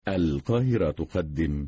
القاهرة تقدم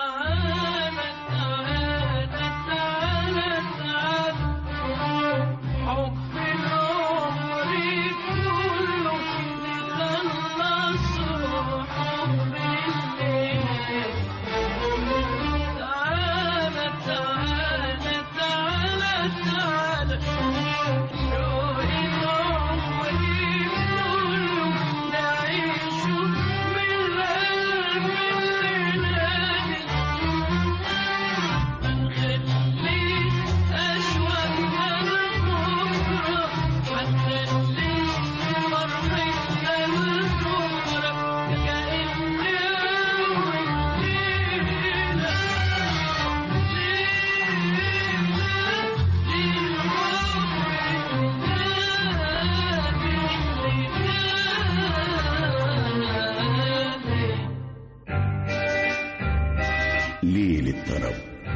ليل الطرب.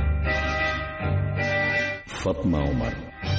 فاطمة عمر.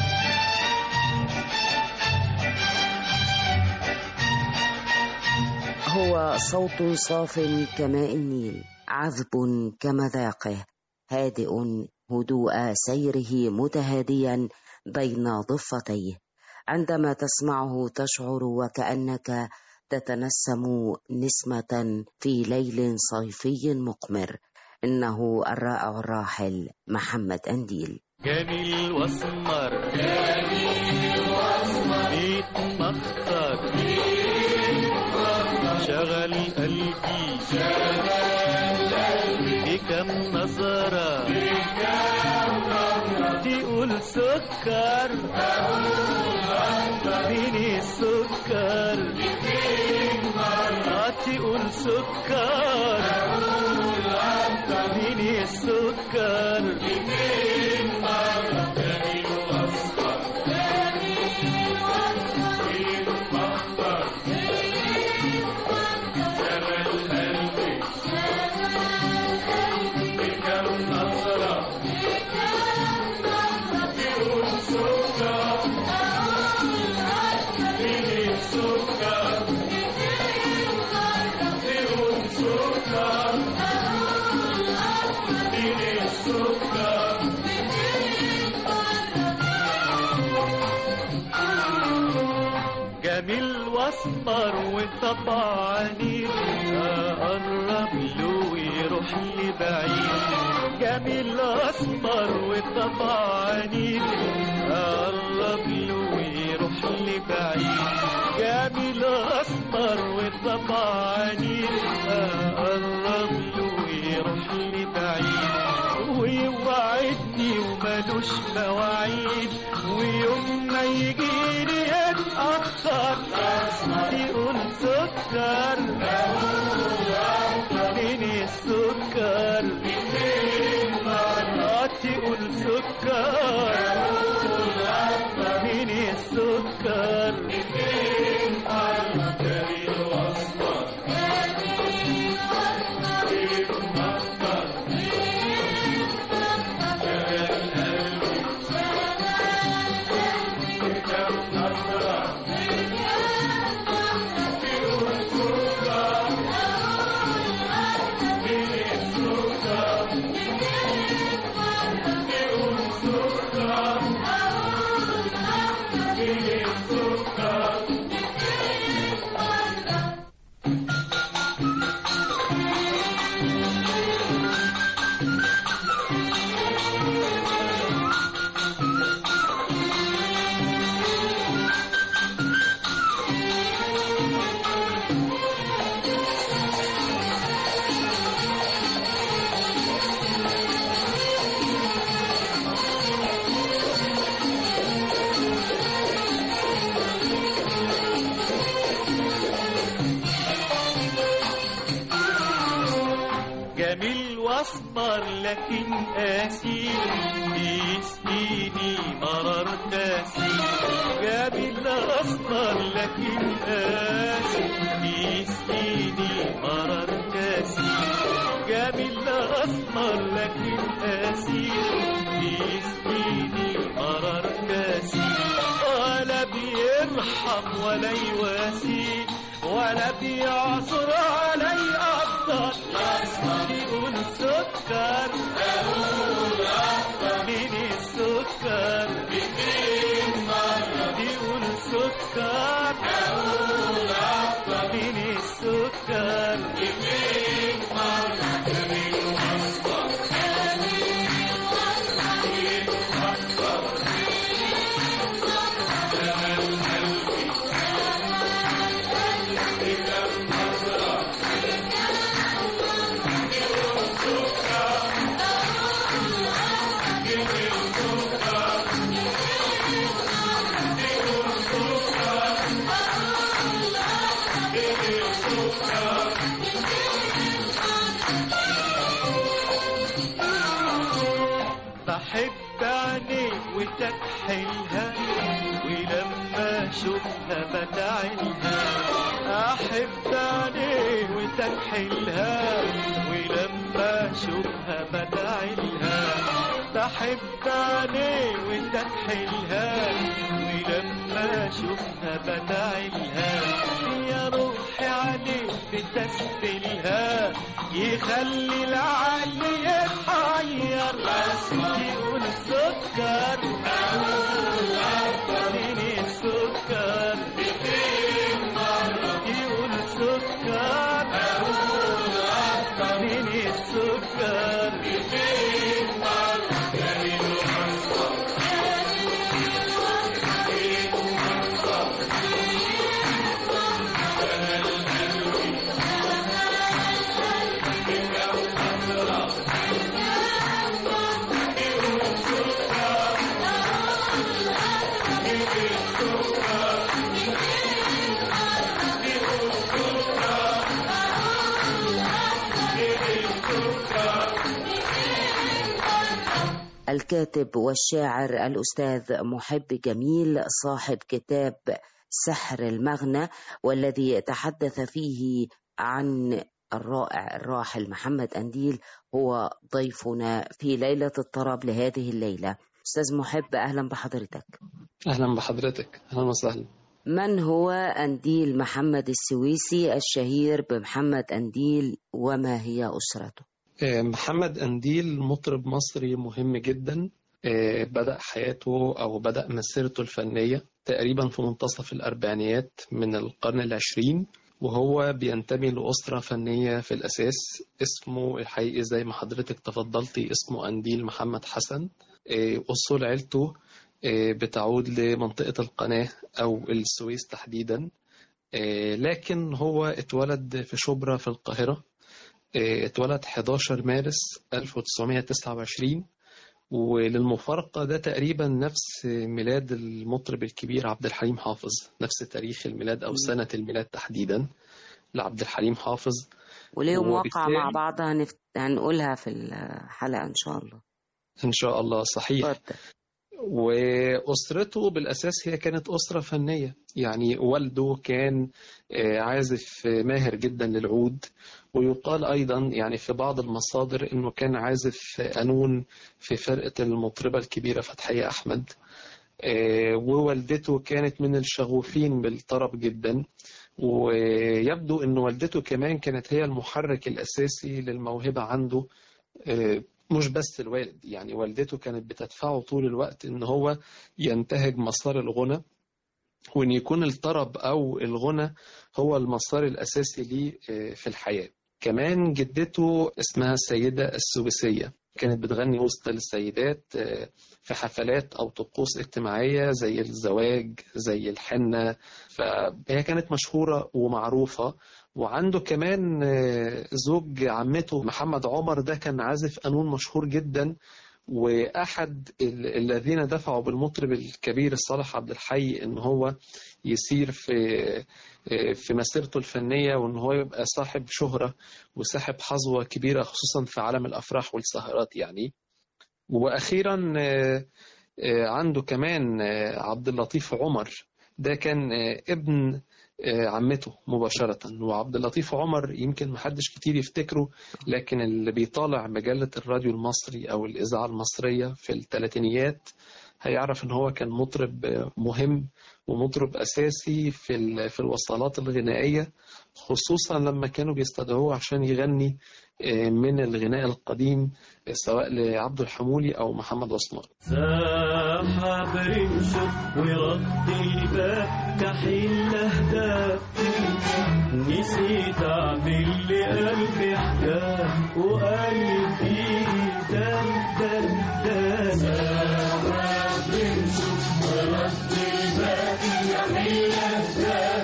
هو صوت صاف كماء النيل، عذب كمذاقه، هادئ هدوء سيره متهاديا بين ضفتيه. عندما تسمعه تشعر وكأنك تتنسم نسمة في ليل صيفي مقمر. إنه الرائع الراحل محمد أنديل. جميل واسمر يتمخر شغل قلبي بكم نظرة تقول سكر اديني السكر تقول سكر اديني السكر جميل واسمر وطبعني اقرب له ويروح لي بعيد. جميل اسمر وطبعني اقرب له ويروح لي بعيد. جميل اسمر وطبعني اقرب له ويروح لي بعيد. ويوعدني ومالوش مواعيد، ويوم ما يجيني يتأخر يقول سكر اديني السكر تقول سكر اديني السكر. جميل واسمر لكن قاسي بيسقيني مرار كاسي. جميل اسمر لكن قاسي بيسقيني مرار كاسي. جميل اسمر لكن قاسي بيسقيني مرار كاسي. ولا بيرحم ولا يواسي ولا بيعصر علي أفضل سكر أقول أكتر اديني السكر 200 مرة تقول سكر أقول أكتر اديني السكر 200 مرة بحب عينيك وتكحلها ولما اشوفها بدعيها احب عينيك وتكحلها ولما اشوفها بدعيها بحب عينيك وتكحلها ولما اشوفها بدعيها يا روحي عليك بتسبلها يخلي العقل يتحير بس يقول سكر أقول أكتر اديني السكر 200 مرة يقول سكر أقول أكتر اديني السكر 200 مرة الكاتب والشاعر الأستاذ محب جميل صاحب كتاب سحر المغنى، والذي تحدث فيه عن الرائع الراحل محمد أنديل هو ضيفنا في ليلة الطرب لهذه الليلة. أستاذ محب، أهلا بحضرتك. أهلا بحضرتك، أهلا وسهلا. من هو أنديل محمد السويسي الشهير بمحمد أنديل، وما هي أسرته؟ محمد أنديل مطرب مصري مهم جدا. بدأ حياته أو بدأ مسيرته الفنية تقريبا في منتصف الأربعينيات من القرن العشرين، وهو بينتمي لأسرة فنية في الأساس. اسمه الحقيقي زي ما حضرتك تفضلتي اسمه أنديل محمد حسن. أصول عيلته بتعود لمنطقة القناة أو السويس تحديدا، لكن هو اتولد في شبرا في القاهرة. اتولد 11 مارس 1929، وللمفارقة ده تقريبا نفس ميلاد المطرب الكبير عبد الحليم حافظ، نفس تاريخ الميلاد أو سنة الميلاد تحديدا لعبد الحليم حافظ. وليهم واقع مع بعض هنقولها في الحلقة إن شاء الله. إن شاء الله، صحيح. وأسرته بالأساس هي كانت أسرة فنية، يعني والده كان عازف ماهر جدا للعود، ويقال أيضا يعني في بعض المصادر أنه كان عازف قانون في فرقة المطربة الكبيرة فتحية أحمد. ووالدته كانت من الشغوفين بالطرب جدا، ويبدو أن والدته كمان كانت هي المحرك الأساسي للموهبة عنده. مش بس الوالد، يعني والدته كانت بتدفعه طول الوقت ان هو ينتهج مسار الغنى، وان يكون الطرب او الغنى هو المسار الاساسي ليه في الحياة. كمان جدته اسمها السيدة السويسية، كانت بتغني وسط السيدات في حفلات او طقوس اجتماعية زي الزواج زي الحنة، فهي كانت مشهورة ومعروفة. وعنده كمان زوج عمته محمد عمر، ده كان عازف قانون مشهور جدا، وأحد الذين دفعوا بالمطرب الكبير الصالح عبد الحي إن هو يسير في مسيرته الفنية، وإن هو يبقى صاحب شهرة وصاحب حظوة كبيرة خصوصا في عالم الأفراح والسهرات يعني. وأخيرا عنده كمان عبد اللطيف عمر، ده كان ابن عمته مباشرة. وعبد اللطيف عمر يمكن محدش كتير يفتكره، لكن اللي بيطالع مجلة الراديو المصري أو الإذاعة المصرية في الثلاثينيات هيعرف إن هو كان مطرب مهم ومطرب أساسي في الوصلات الغنائية، خصوصا لما كانوا بيستدعوه عشان يغني من الغناء القديم سواء لعبد الحمولي أو محمد عثمان. ساحب رمشك ورد الباب كحيل أهداف، نسيت أعمل لقلبي حكاية وقلبي دم دم دم. ساحب رمشك ورد الباب كحيل أهداف،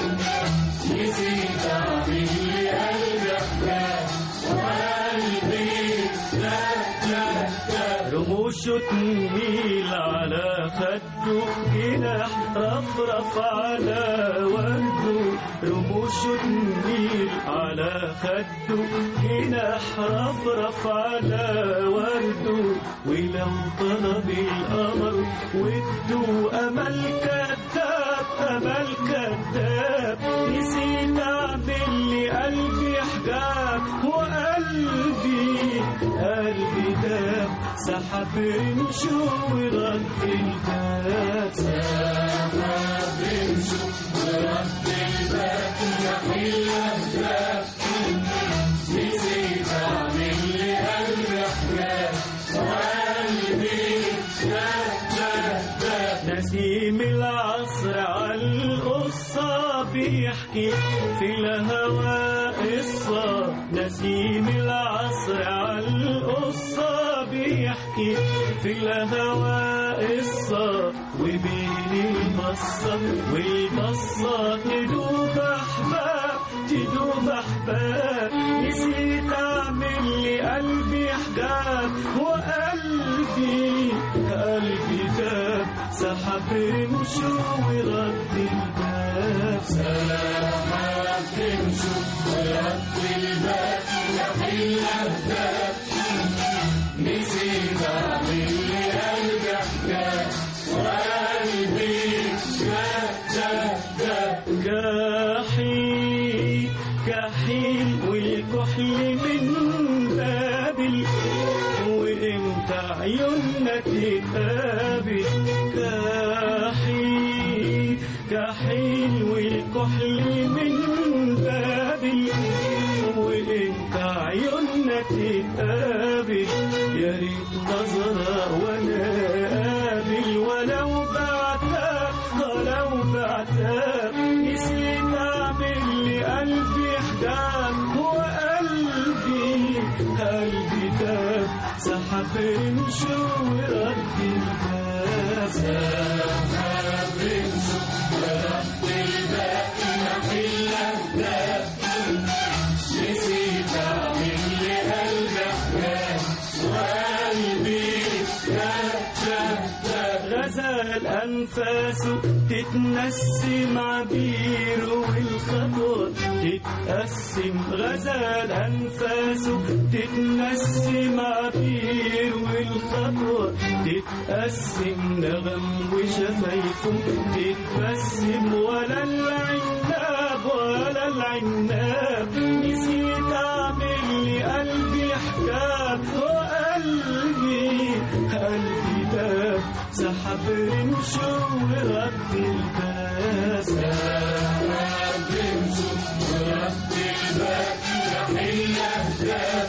نسيت أعمل لقلبي حكاية وقلبي دم دم دم. رموشه تميل على خده جناح رفرف على ورده، رموشه تميل على خده جناح رفرف على ورده، ولو طلب القمر وده أمل كذاب أمل كذاب، نسيت أعمل لقلبي حجاب وقلبي داب، سحب رمشه ورد الباب. سحب رمشه ورد الباب يحيل أهداف، نسيت أعمل لقلبي حجاب وقلبي داب داب داب. نسيم العصر عالقصة بيحكي في الهوى قصة، نسيم العصر عالقصة بيحكي في الهوى قصة، وبين البصة والبصة تدوب أحباب تدوب أحباب، نسيت أعمل لقلبي حجاب وقلبي داب، سحب رمشه ورد الباب. سحب رمشه ورد الباب يحيل أهداف، نسيت أعمل لقلبي حجاب وقلبي داب داب داب. كحيل كحيل والكحل من بابل، وإمتى عيوننا تتقابل. كحيل كحيل والكحل من بابل، وإمتى عيوننا تتقابل. يا ريت نظرة وأنا قابل، ولو بعتاب ولو بعتاب، نسيت أعمل لقلبي حجاب وقلبي داب، سحب رمشه ورد الباب. سحب رمشه ورد الباب يحيل أهداف، نسيت أعمل لقلبي حجاب وقلبي داب داب داب. غزال أنفاسه تتنسم عبيره والخطوة تتقسم، غزال أنفاسه تتنسم عبيره والخطوة تتقسم، نغم وشفايفه تتبسم، ولا العناب ولا العناب، نسيت أعمل لقلبي حجاب وقلبي داب، سحب رمشه ورد الباب. سحب رمشه ورد الباب يحيل أهداف،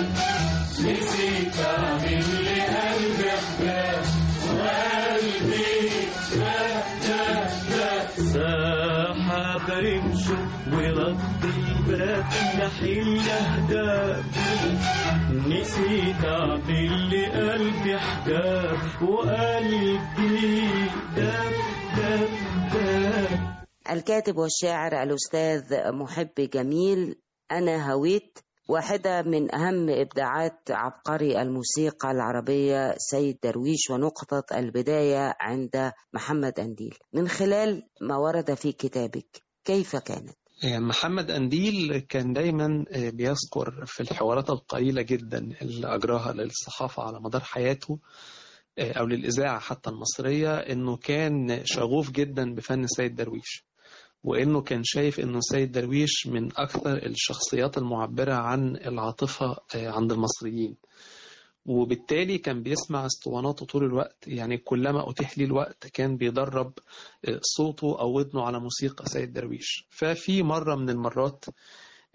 نسيت أعمل لقلبي حجاب وقلبي داب داب داب. سحب رمشه ورد الباب يحيل أهداف، نسيت أعمل لقلبي حجاب وقلبي داب داب داب. الكاتب والشاعر الأستاذ محب جميل، أنا هويت، واحدة من أهم إبداعات عبقري الموسيقى العربية سيد درويش، ونقطة البداية عند محمد أنديل. من خلال ما ورد في كتابك، كيف كانت؟ محمد أنديل كان دايما بيذكر في الحوارات القليلة جدا اللي أجراها للصحافة على مدار حياته أو للإذاعة حتى المصرية، إنه كان شغوف جدا بفن سيد درويش، وإنه كان شايف إنه سيد درويش من أكثر الشخصيات المعبرة عن العاطفة عند المصريين، وبالتالي كان بيسمع اسطواناته طول الوقت. يعني كلما أتيح لي الوقت كان بيدرب صوته أو ودنه على موسيقى سيد درويش. ففي مرة من المرات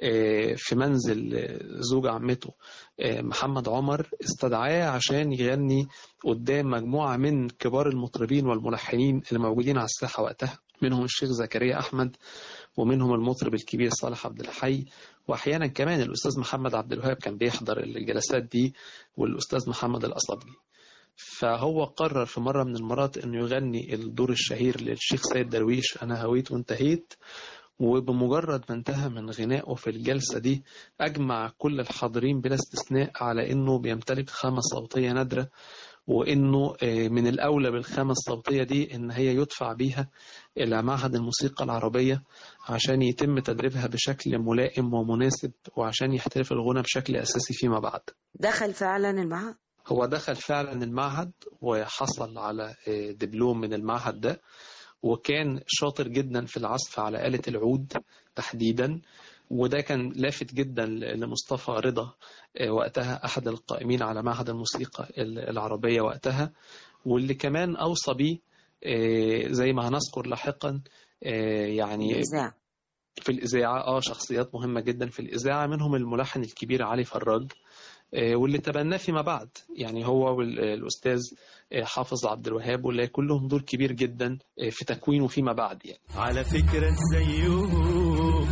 في منزل زوج عمته محمد عمر، استدعاه عشان يغني قدام مجموعة من كبار المطربين والملحنين اللي موجودين على الساحة وقتها، منهم الشيخ زكريا أحمد، ومنهم المطرب الكبير صالح عبد الحي، وأحيانا كمان الأستاذ محمد عبد الوهاب كان بيحضر الجلسات دي، والأستاذ محمد الأصلبجي. فهو قرر في مرة من المرات أنه يغني الدور الشهير للشيخ سيد درويش أنا هويت وانتهيت، وبمجرد ما انتهى من غنائه في الجلسة دي أجمع كل الحاضرين بلا استثناء على أنه بيمتلك خامة صوتية نادرة، وأنه من الأولى بالخامة الصوتية دي أن هي يدفع بيها إلى معهد الموسيقى العربية عشان يتم تدريبها بشكل ملائم ومناسب، وعشان يحترف الغنى بشكل أساسي فيما بعد. دخل فعلا المعهد؟ هو دخل فعلا المعهد وحصل على دبلوم من المعهد ده، وكان شاطر جدا في العزف على آلة العود تحديدا، وده كان لافت جدا لمصطفى رضا وقتها أحد القائمين على معهد الموسيقى العربية وقتها، واللي كمان أوصى بيه زي ما هنذكر لاحقا يعني في الإذاعة شخصيات مهمة جدا في الإذاعة، منهم الملحن الكبير علي فراج، واللي تبناه فيما بعد يعني هو والأستاذ حافظ عبد الوهاب، واللي كلهم دور كبير جدا في تكوينه فيما بعد يعني. على فكرة زيهم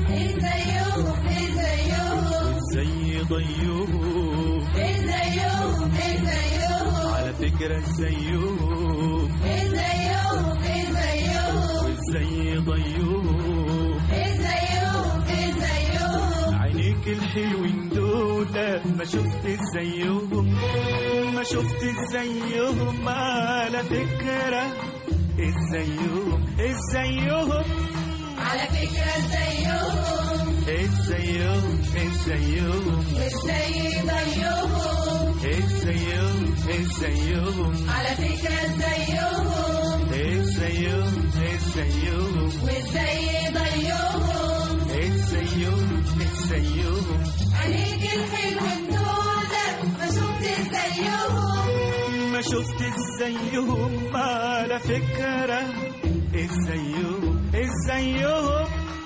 زي ضيهم على فكرة زيهم زي ضيهم عينيك الحلوين دول ما شفت زيهم ما شفت زيهم على فكرة زيهم زيهم على فكرة زيهم زيهم زيهم زي ضيهم زيهم زيهم على فكرة زيهم زيهم زيهم وزي ضيهم زيهم زيهم عليك الحلو دول ما شفت زيهم ما شفت زيهم على فكرة زيهم زيهم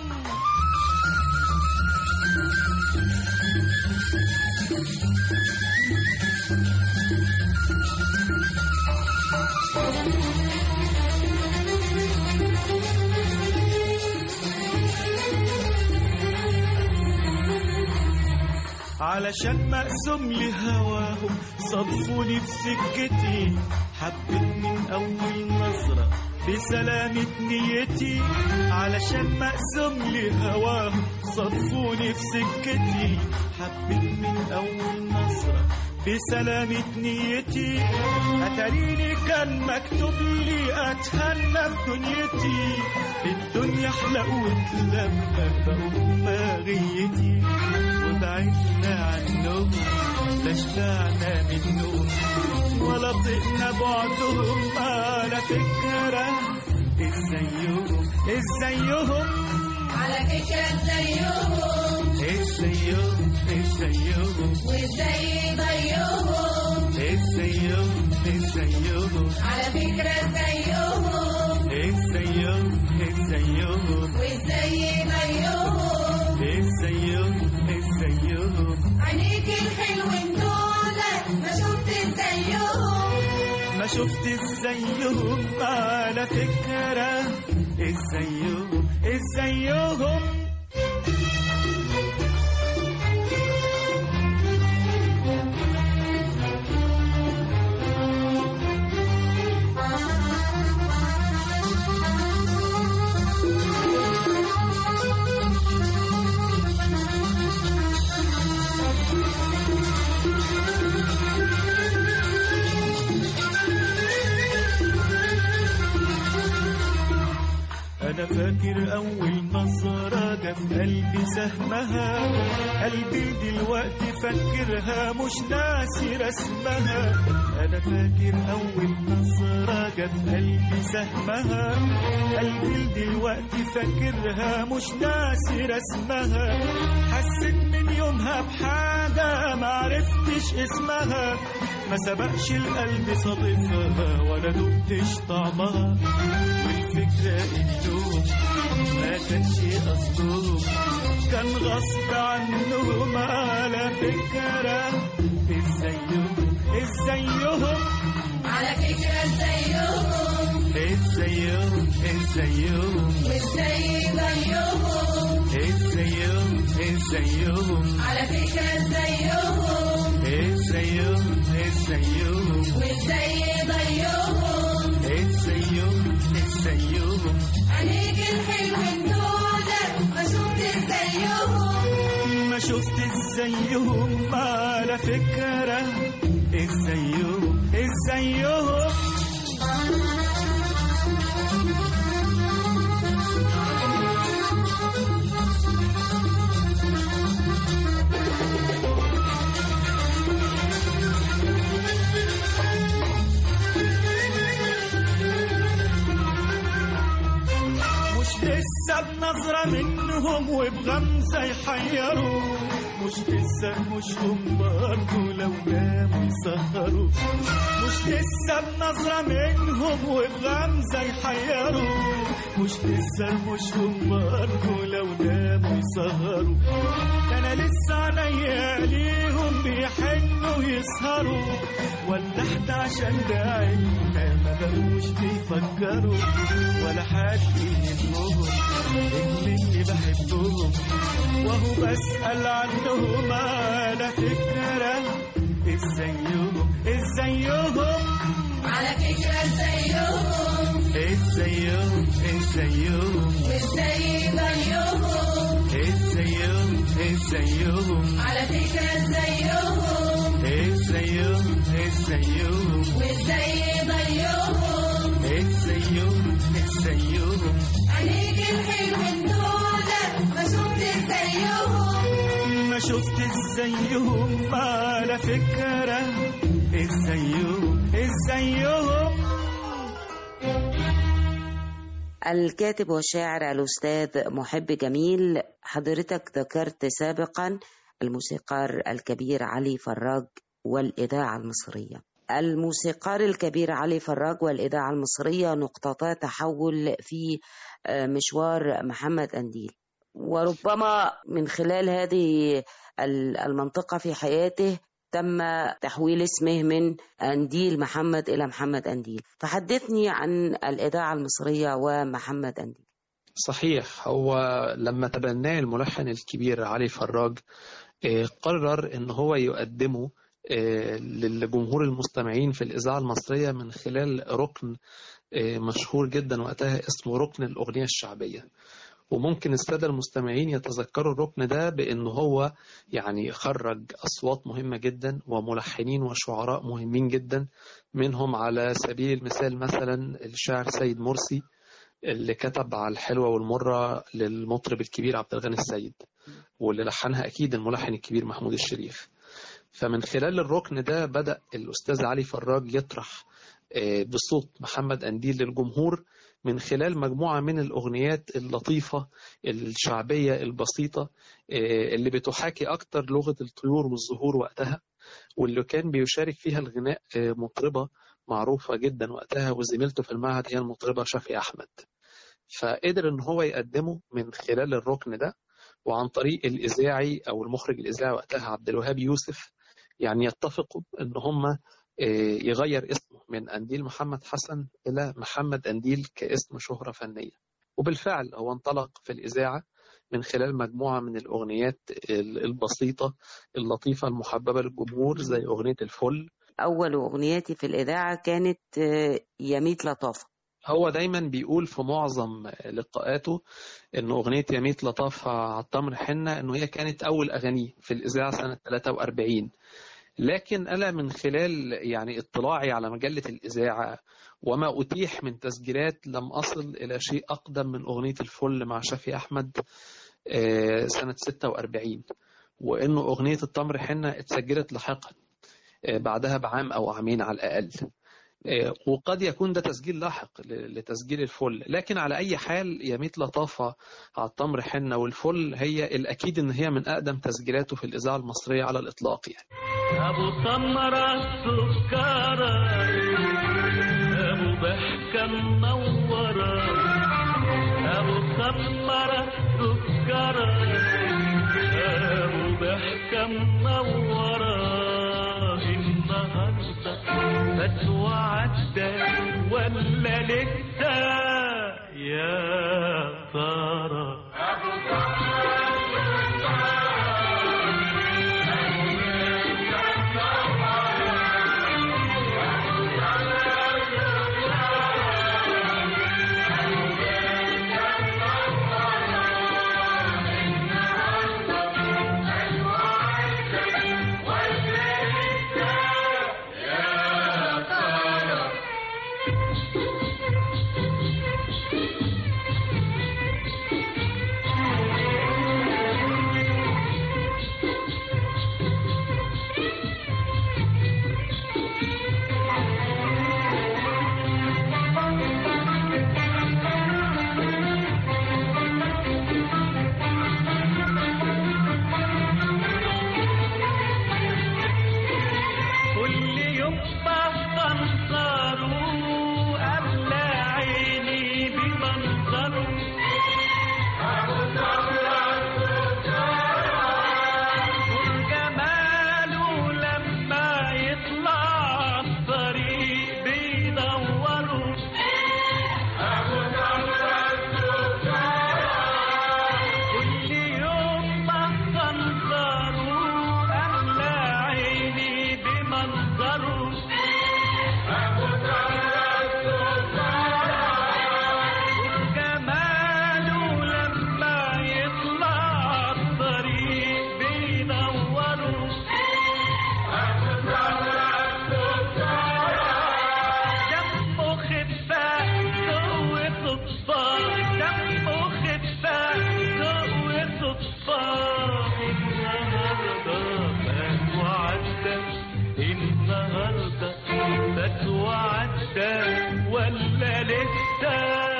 علشان مقسوم لهواهم صدفوني في سكتي، حبيت من أول نظرة بسلامة نيتي، علشان مقسوم لهواهم صدفوني في سكتي، حبيت من أول نظرة بسلامة نيتي، أتاريني كان مكتوب لي أتهنى في دنيتي، الدنيا حلوت لما بقوا ماغيتي، وبعدنا عنهم لا شبعنا منهم ولا طقنا بعدهم على فكرة زيهم زيهم على فكرة زيهم زيهم زيهم وزي ضيهم زيهم زيهم على فكرة زيهم زيهم زيهم وزي ضيهم زيهم زيهم عينيك الحلوين دول ما شفت زيهم ما شفت زيهم على فكرة زيهم زيهم أنا فاكر أول نظرة جا في قلبي سهمها، قلبي دلوقتي فاكرها مش ناسي رسمها، أنا فاكر أول نظرة جا في قلبي سهمها، قلبي دلوقتي فاكرها مش ناسي رسمها، حسيت من يومها بحاجة معرفتش اسمها، ما سبقش القلب صادفها ولا دقتش طعمها، والفكرة إنه ما كانش قصدهم كان غصب عنهم على فكرة. ازيهم ازيهم على فكرة زيهم ازيهم ازيهم وازاي ضيهم ازيهم ازيهم على فكرة زيهم ازيهم ازيهم وازاي ضيهم ازيهم ازيهم عينيك الحلوين دول ما شفت زيهم ما شفت زيهم على فكرة. ازيهم ازيهم لسه بنظرة منهم وبغمزة يحيروا. مش لسه مش هم برضه لو ناموا يسهروا. مش لسه بنظرة منهم وبغمزة يحيروا. مش لسه مش هم برضه لو ناموا يسهروا. أنا لسه عينيا ليهم بيحنوا يسهروا. ولحت عشان داعينا ما بقوش بيفكروا ولا حد يهمهم إني بحبهم. وهو بسأل عنهم على فكرة. ازيهم ازيهم على فكرة زيهم ازيهم ازيهم وازاي ضيهم ازيهم ازيهم على فكرة زيهم ازيهم ازيهم وازاي ضيهم ازيهم ازيهم عينيك الحلوين دول ما شفت زيهم ما شفت زيهم على فكرة. ازيهم ازيهم الكاتب والشاعر الأستاذ محب جميل، حضرتك ذكرت سابقا الموسيقار الكبير علي فراج والإذاعة المصرية. الموسيقار الكبير علي فراج والإذاعة المصرية نقطتا تحول في مشوار محمد قنديل، وربما من خلال هذه المنطقة في حياته تم تحويل اسمه من قنديل محمد إلى محمد قنديل. فحدثني عن الإذاعة المصرية ومحمد قنديل. صحيح، هو لما تبناه الملحن الكبير علي فراج قرر ان هو يقدمه للجمهور المستمعين في الإذاعة المصرية من خلال ركن مشهور جدا وقتها اسمه ركن الأغنية الشعبية. وممكن السادة المستمعين يتذكروا الركن ده بأنه هو يعني خرج أصوات مهمة جدا وملحنين وشعراء مهمين جدا، منهم على سبيل المثال مثلا الشاعر سيد مرسي اللي كتب على الحلوة والمرة للمطرب الكبير عبد الغني السيد، واللي لحنها أكيد الملحن الكبير محمود الشريف. فمن خلال الركن ده بدأ الأستاذ علي فراج يطرح بصوت محمد قنديل للجمهور من خلال مجموعة من الأغنيات اللطيفة الشعبية البسيطة اللي بتحاكي أكتر لغة الطيور والزهور وقتها، واللي كان بيشارك فيها الغناء مطربة معروفة جدا وقتها وزميلته في المعهد هي المطربة شفيقة أحمد. فقدر إن هو يقدمه من خلال الركن ده، وعن طريق الإذاعي أو المخرج الإذاعي وقتها عبد الوهاب يوسف يعني يتفقوا إن هم يغير اسمه من قنديل محمد حسن إلى محمد قنديل كاسم شهرة فنية. وبالفعل هو انطلق في الإذاعة من خلال مجموعة من الأغنيات البسيطة اللطيفة المحببة للجمهور زي أغنية الفل. أول أغنياتي في الإذاعة كانت يميت لطافة. هو دايما بيقول في معظم لقاءاته إن أغنية يميت لطافة على التمر حنة إنه هي كانت أول أغانيه في الإذاعة سنة 43. لكن أنا من خلال يعني اطلاعي على مجلة الإذاعة وما أتيح من تسجيلات لم أصل إلى شيء أقدم من أغنية الفل مع شفيقة أحمد سنة 46، وإنه أغنية التمر حنة اتسجلت لاحقا بعدها بعام أو عامين على الأقل، وقد يكون ده تسجيل لاحق لتسجيل الفل. لكن على أي حال يميت لطافة على التمر حنة والفل هي الأكيد إن هي من أقدم تسجيلاته في الإذاعة المصرية على الإطلاق. يعني أبو تمرة سكرة أبو ضحكة منورة أبو تمرة سكرة ولا لسه يا ترى؟ ولا لسه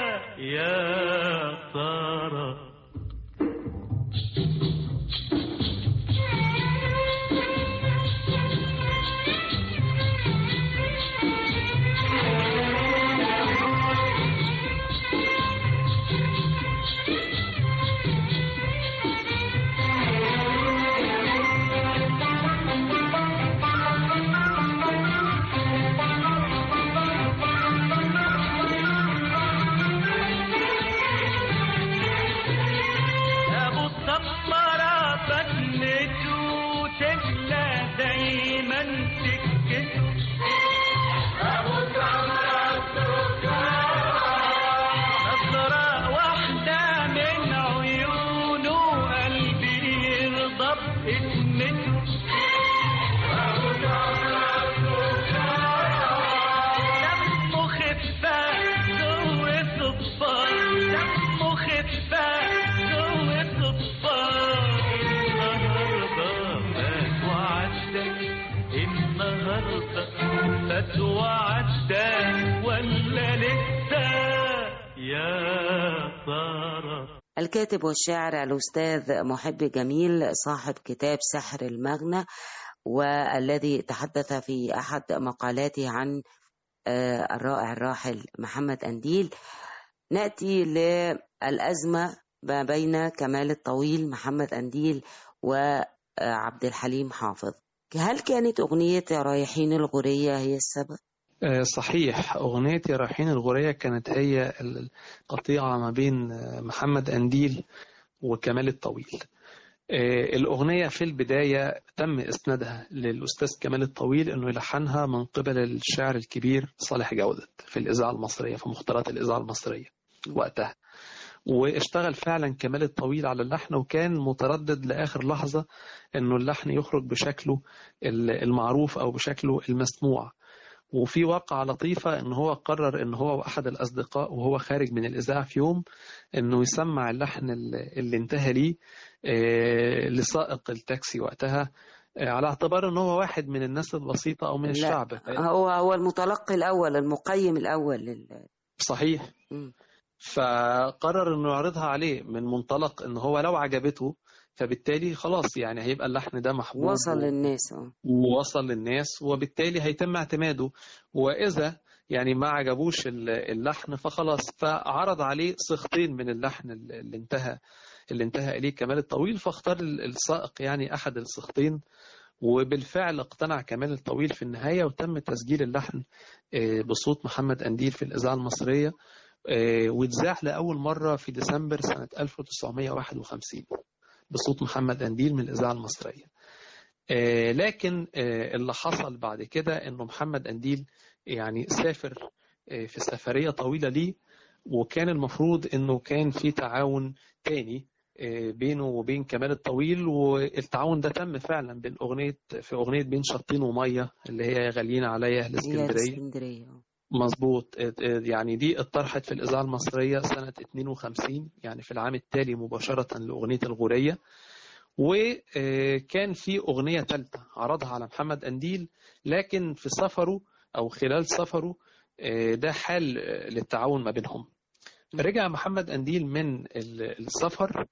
يا ترى؟ الكاتب والشاعر الأستاذ محب جميل صاحب كتاب سحر المغنى، والذي تحدث في أحد مقالاته عن الرائع الراحل محمد أنديل. نأتي للأزمة ما بين كمال الطويل محمد أنديل وعبد الحليم حافظ. هل كانت أغنية رايحين الغورية هي السبب؟ صحيح، أغنية رايحين الغورية كانت هي القطيعة ما بين محمد أنديل وكمال الطويل. الأغنية في البداية تم إسنادها للأستاذ كمال الطويل أنه يلحنها من قبل الشاعر الكبير صالح جودة في الإذاعة المصرية، في مختارات الإذاعة المصرية وقتها. واشتغل فعلا كمال الطويل على اللحن، وكان متردد لآخر لحظة أنه اللحن يخرج بشكله المعروف أو بشكله المسموع. وفي واقعة لطيفة أنه هو قرر أنه هو وأحد الأصدقاء وهو خارج من الإذاعة في يوم أنه يسمع اللحن اللي انتهى ليه لسائق التاكسي وقتها، على اعتبار أنه هو واحد من الناس البسيطة أو من الشعب. هو المتلقي الأول، المقيم الأول صحيح. فقرر أنه يعرضها عليه من منطلق أنه هو لو عجبته فبالتالي خلاص يعني هيبقى اللحن ده محبوب وصل للناس ووصل للناس، وبالتالي هيتم اعتماده. وإذا يعني ما عجبوش اللحن فخلاص، فعرض عليه صيغتين من اللحن اللي انتهى إليه كمال الطويل، فاختار السائق يعني أحد الصيغتين وبالفعل اقتنع كمال الطويل في النهاية، وتم تسجيل اللحن بصوت محمد قنديل في الإذاعة المصرية، واتذاع لأول مرة في ديسمبر سنة 1951 بصوت محمد قنديل من الإذاعة المصرية. لكن اللي حصل بعد كده إنه محمد قنديل يعني سافر في سفرية طويلة ليه، وكان المفروض إنه كان في تعاون تاني بينه وبين كمال الطويل، والتعاون ده تم فعلا في أغنية بين شطين ومية اللي هي غاليين عليا أهل اسكندرية. مظبوط. يعني دي اتطرحت في الإذاعة المصرية سنة 52، يعني في العام التالي مباشرة لأغنية الغورية. وكان في أغنية ثالثة عرضها على محمد قنديل، لكن في سفره أو خلال سفره ده حال للتعاون ما بينهم. رجع محمد قنديل من السفر،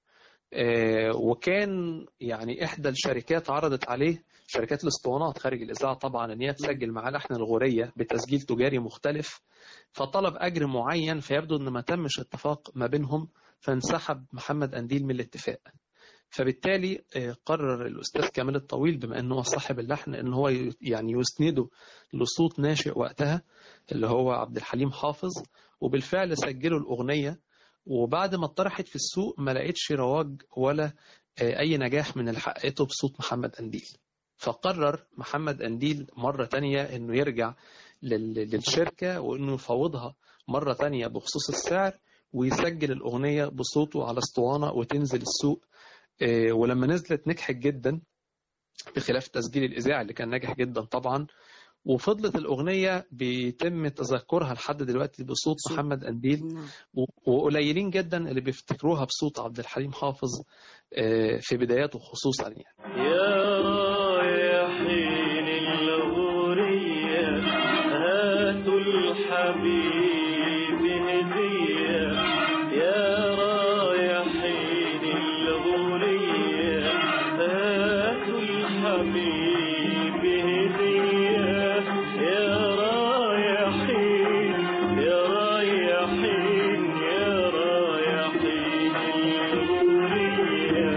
وكان يعني إحدى الشركات عرضت عليه، شركات الاسطوانات خارج الإذاعة طبعا، إن هي تسجل معاه لحن الغورية بتسجيل تجاري مختلف، فطلب أجر معين، فيبدو إن ما تمش اتفاق ما بينهم، فانسحب محمد قنديل من الاتفاق. فبالتالي قرر الأستاذ كمال الطويل بما أنه صاحب اللحن أنه هو يعني يسنده لصوت ناشئ وقتها اللي هو عبد الحليم حافظ، وبالفعل سجلوا الأغنية. وبعد ما اتطرحت في السوق ما لقيتش رواج ولا أي نجاح من اللي حققته بصوت محمد قنديل، فقرر محمد قنديل مرة تانية أنه يرجع للشركة وأنه يفاوضها مرة تانية بخصوص السعر، ويسجل الأغنية بصوته على اسطوانة وتنزل السوق. ولما نزلت نجحت جدا بخلاف التسجيل الإذاعي اللي كان ناجح جدا طبعا، وفضلت الأغنية بيتم تذكرها لحد دلوقتي بصوت محمد قنديل، وقليلين جدا اللي بيفتكروها بصوت عبد الحليم حافظ في بداياته خصوصا يعني. يا رايحين الغورية هاتوا الحبيب هدية، يا رايحين الغورية هاتوا الحبيب هدية، يا رايحين يا رايحين يا رايحين الغورية.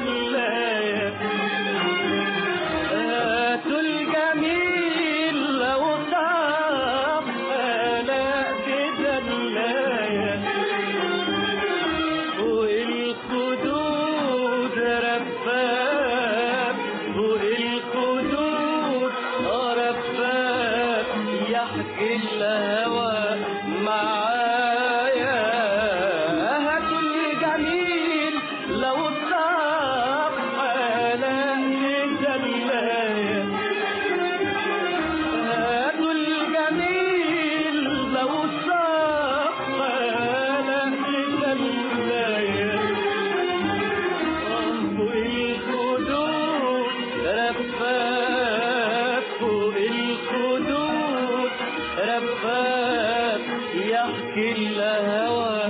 دلاية هاتوا الجميل لو طاب آلاء دلاية والخدود رفاف فوق الخدود رفاف يحكي الهوى معايا هاتوا الجميل لو طاب آلاء دلاية هاتوا الجميل لو طاب آلاء دلاية فوق الخدود رفاف فوق الخدود رفاف يحكي الهوى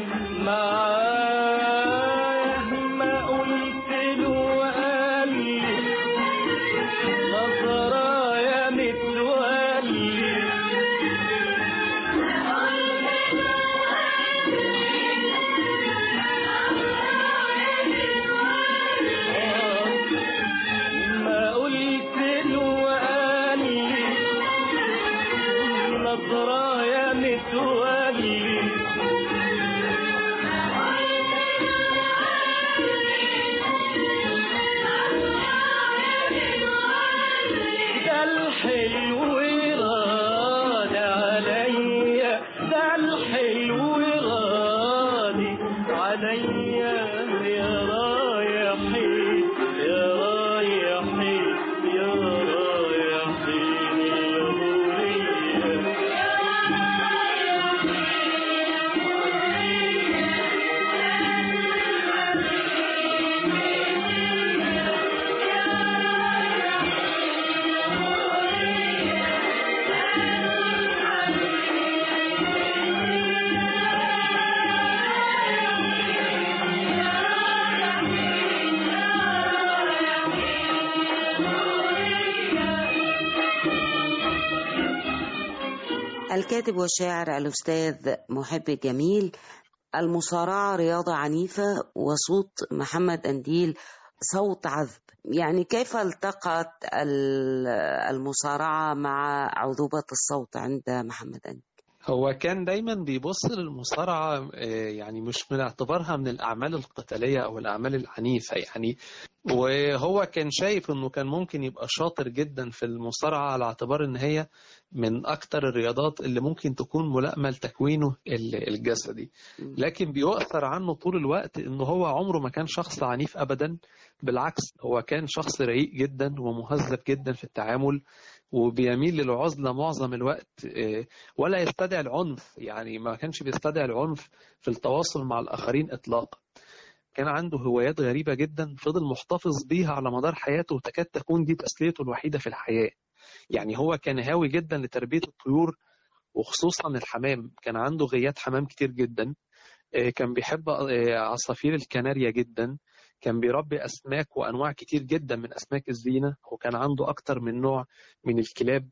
معاه ما قلت له وقال لي نظرايا متولي ما قلت له وقال لي نظرايا متولي ده الحلو راضي عليا ده الحلو راضي عليا يا رايحين يا رايحين يا رايحين يا غورية الكاتب والشاعر الأستاذ محب جميل. المصارعة رياضة عنيفة وصوت محمد أنديل صوت عذب، يعني كيف التقت المصارعة مع عذوبة الصوت عند محمد أنديل؟ هو كان دايما بيبص للمصارعة يعني مش من اعتبارها من الأعمال القتالية أو الأعمال العنيفة يعني، وهو كان شايف أنه كان ممكن يبقى شاطر جدا في المصارعة على اعتبار أن هي من أكتر الرياضات اللي ممكن تكون ملائمة لتكوينه الجسدي، لكن بيؤثر عنه طول الوقت أنه هو عمره ما كان شخص عنيف أبدا، بالعكس هو كان شخص رقيق جدا ومهذب جدا في التعامل، وبيميل للعزلة معظم الوقت، ولا يستدعي العنف، يعني ما كانش بيستدعي العنف في التواصل مع الآخرين إطلاقا. كان عنده هوايات غريبة جدا فضل محتفظ بيها على مدار حياته، وتكاد تكون دي تسليته الوحيدة في الحياة. يعني هو كان هاوي جدا لتربية الطيور وخصوصا الحمام، كان عنده غيات حمام كتير جدا، كان بيحب عصافير الكناريا جدا، كان بيربي أسماك وأنواع كتير جدا من أسماك الزينة، وكان عنده أكتر من نوع من الكلاب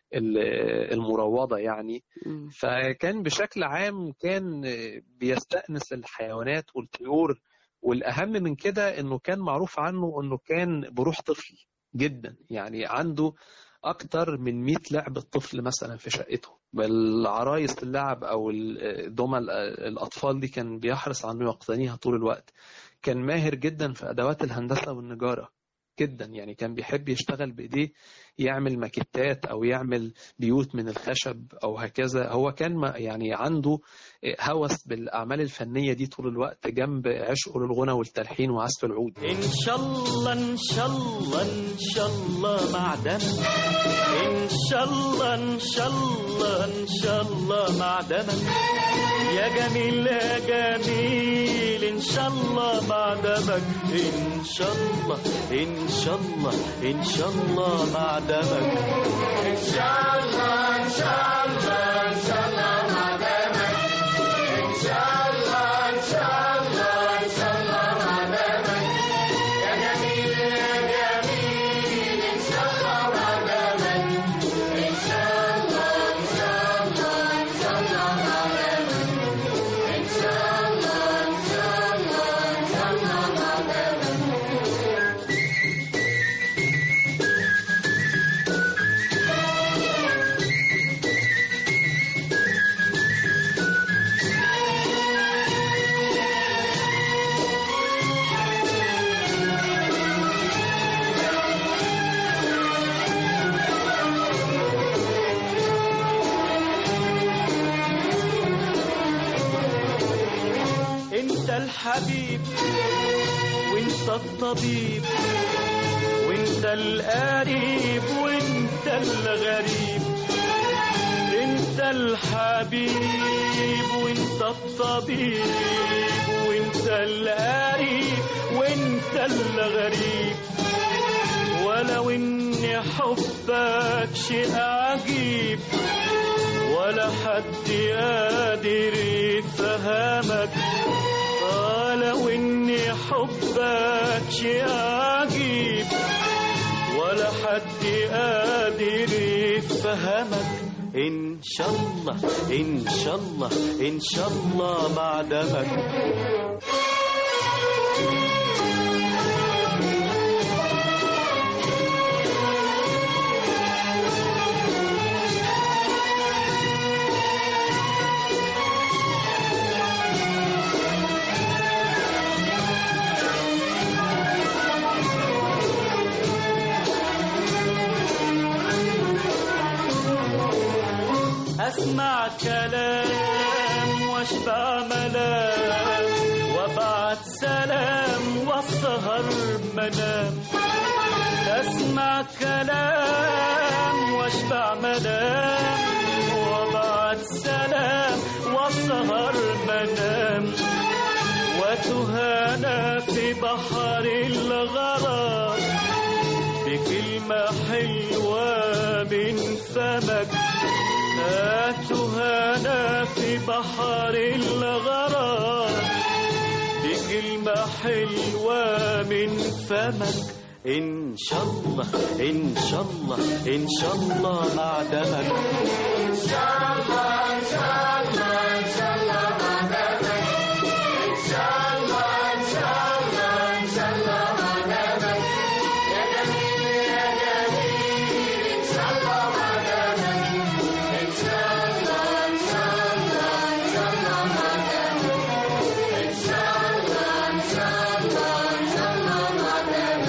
المروضة يعني. فكان بشكل عام كان بيستأنس الحيوانات والطيور، والأهم من كده أنه كان معروف عنه أنه كان بروح طفل جدا، يعني عنده أكتر من 100 لعبة طفل مثلا في شقته، بالعرايس اللعب أو الدمى الأطفال دي كان بيحرص عنه يقتنيها طول الوقت. كان ماهر جدا في أدوات الهندسة والنجارة جدا، يعني كان بيحب يشتغل بإيديه، يعمل ماكيتات أو يعمل بيوت من الخشب أو هكذا. هو كان يعني عنده هوس بالأعمال الفنية دي طول الوقت جنب عشقه للغنى والتلحين وعزف العود. إن شاء الله إن شاء الله إن شاء الله معدنك، إن شاء الله إن شاء الله إن شاء الله معدنك يا جميل يا جميل، إن شاء الله معدنك، إن شاء الله إن شاء الله إن شاء الله معدنك، إن شاء الله إن شاء الله إن شاء الله معدنك، إن شاء الله إن شاء الله إن شاء الله معدنك يا جميل يا جميل، إن شاء الله معدنك، إن شاء الله إن شاء الله إن شاء الله معدنك، إن شاء الله إن شاء الله إن شاء الله معدنك. الحبيب وانت الطبيب وانت القريب وانت الغريب. انت الحبيب وانت الطبيب وانت القريب وانت الغريب. ولو ان حبك شيء عجيب ولا حد قادر يفهمك. ولو ان حبك شيء عجيب ولا حد قادر يفهمك. ان شاء الله ان شاء الله ان شاء الله بعدمك. أسمع كلام واشبع ملام وابعت سلام واسهر منام. أسمع كلام واشبع ملام وابعت سلام واسهر منام. وتهانى في بحر الغرام بكلمة حلوة من فمك. تهانى في بحر الغرام بكلمة حلوة من فمك. إن شاء الله إن شاء الله إن شاء الله بعدمك. إن شاء الله إن شاء الله إن شاء الله بعدمك. إن شاء الله إن شاء الله إن شاء الله بعدمك. يا جميل يا جميل إن شاء الله بعدمك. إن شاء الله إن شاء الله إن شاء الله بعدمك. إن شاء الله إن شاء الله إن شاء الله بعدمك.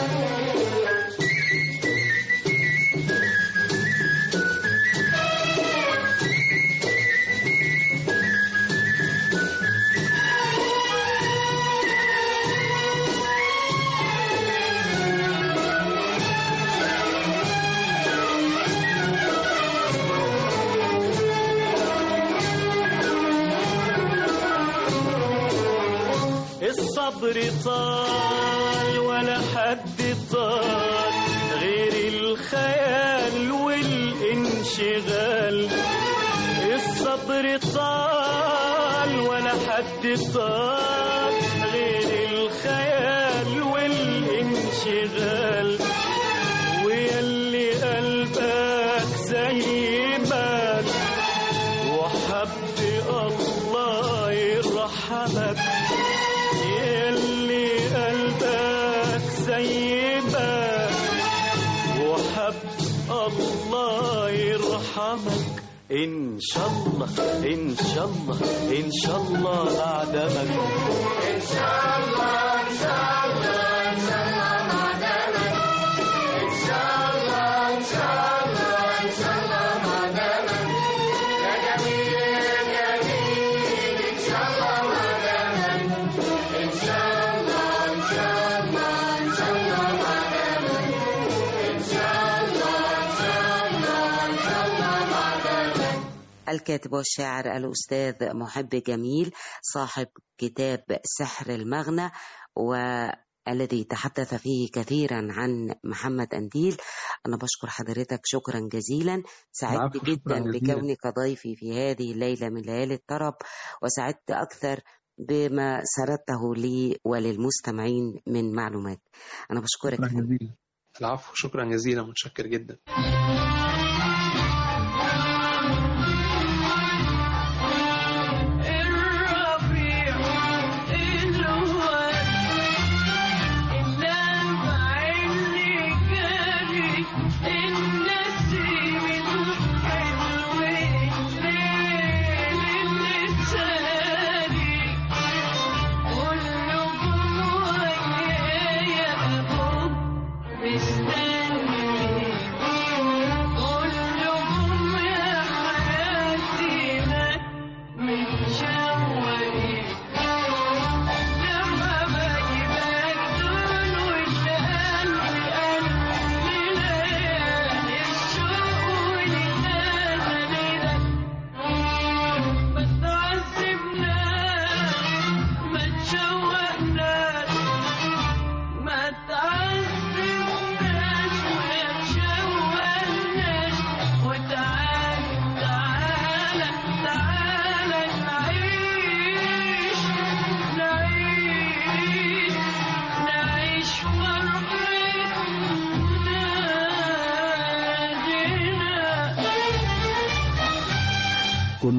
الصبر طال ولا حد طال غير الخيال والانشغال. الصبر طال ولا حد طال غير الخيال والانشغال. ويلي قلبك زي مال وحب الله يرحمك. يلي قلبك زي ما وحب الله يرحمك. إن شاء الله إن شاء الله إن شاء الله بعدمك. إن شاء الله إن شاء الله إن شاء الله بعدمك. إن شاء الله إن شاء الله إن شاء الله بعدمك. يا جميل يا جميل إن شاء الله بعدمك. إن شاء الله إن شاء الله إن شاء الله بعدمك. إن شاء الله إن شاء الله إن شاء الله بعدمك. الكاتب والشاعر الأستاذ محب جميل صاحب كتاب سحر المغنى والذي تحدث فيه كثيرا عن محمد أنديل. أنا بشكر حضرتك شكرا جزيلا. سعدت جدا بكونك ضيفي في هذه الليلة من ليالي الطرب وسعدت أكثر بما سردته لي وللمستمعين من معلومات. أنا بشكرك. شكرا جزيلا. العفو شكرا جزيلا متشكر جدا.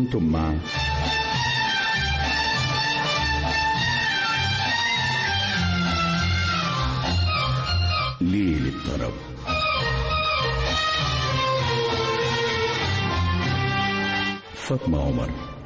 كنتم مع ليل الطرب. فاطمة عمر.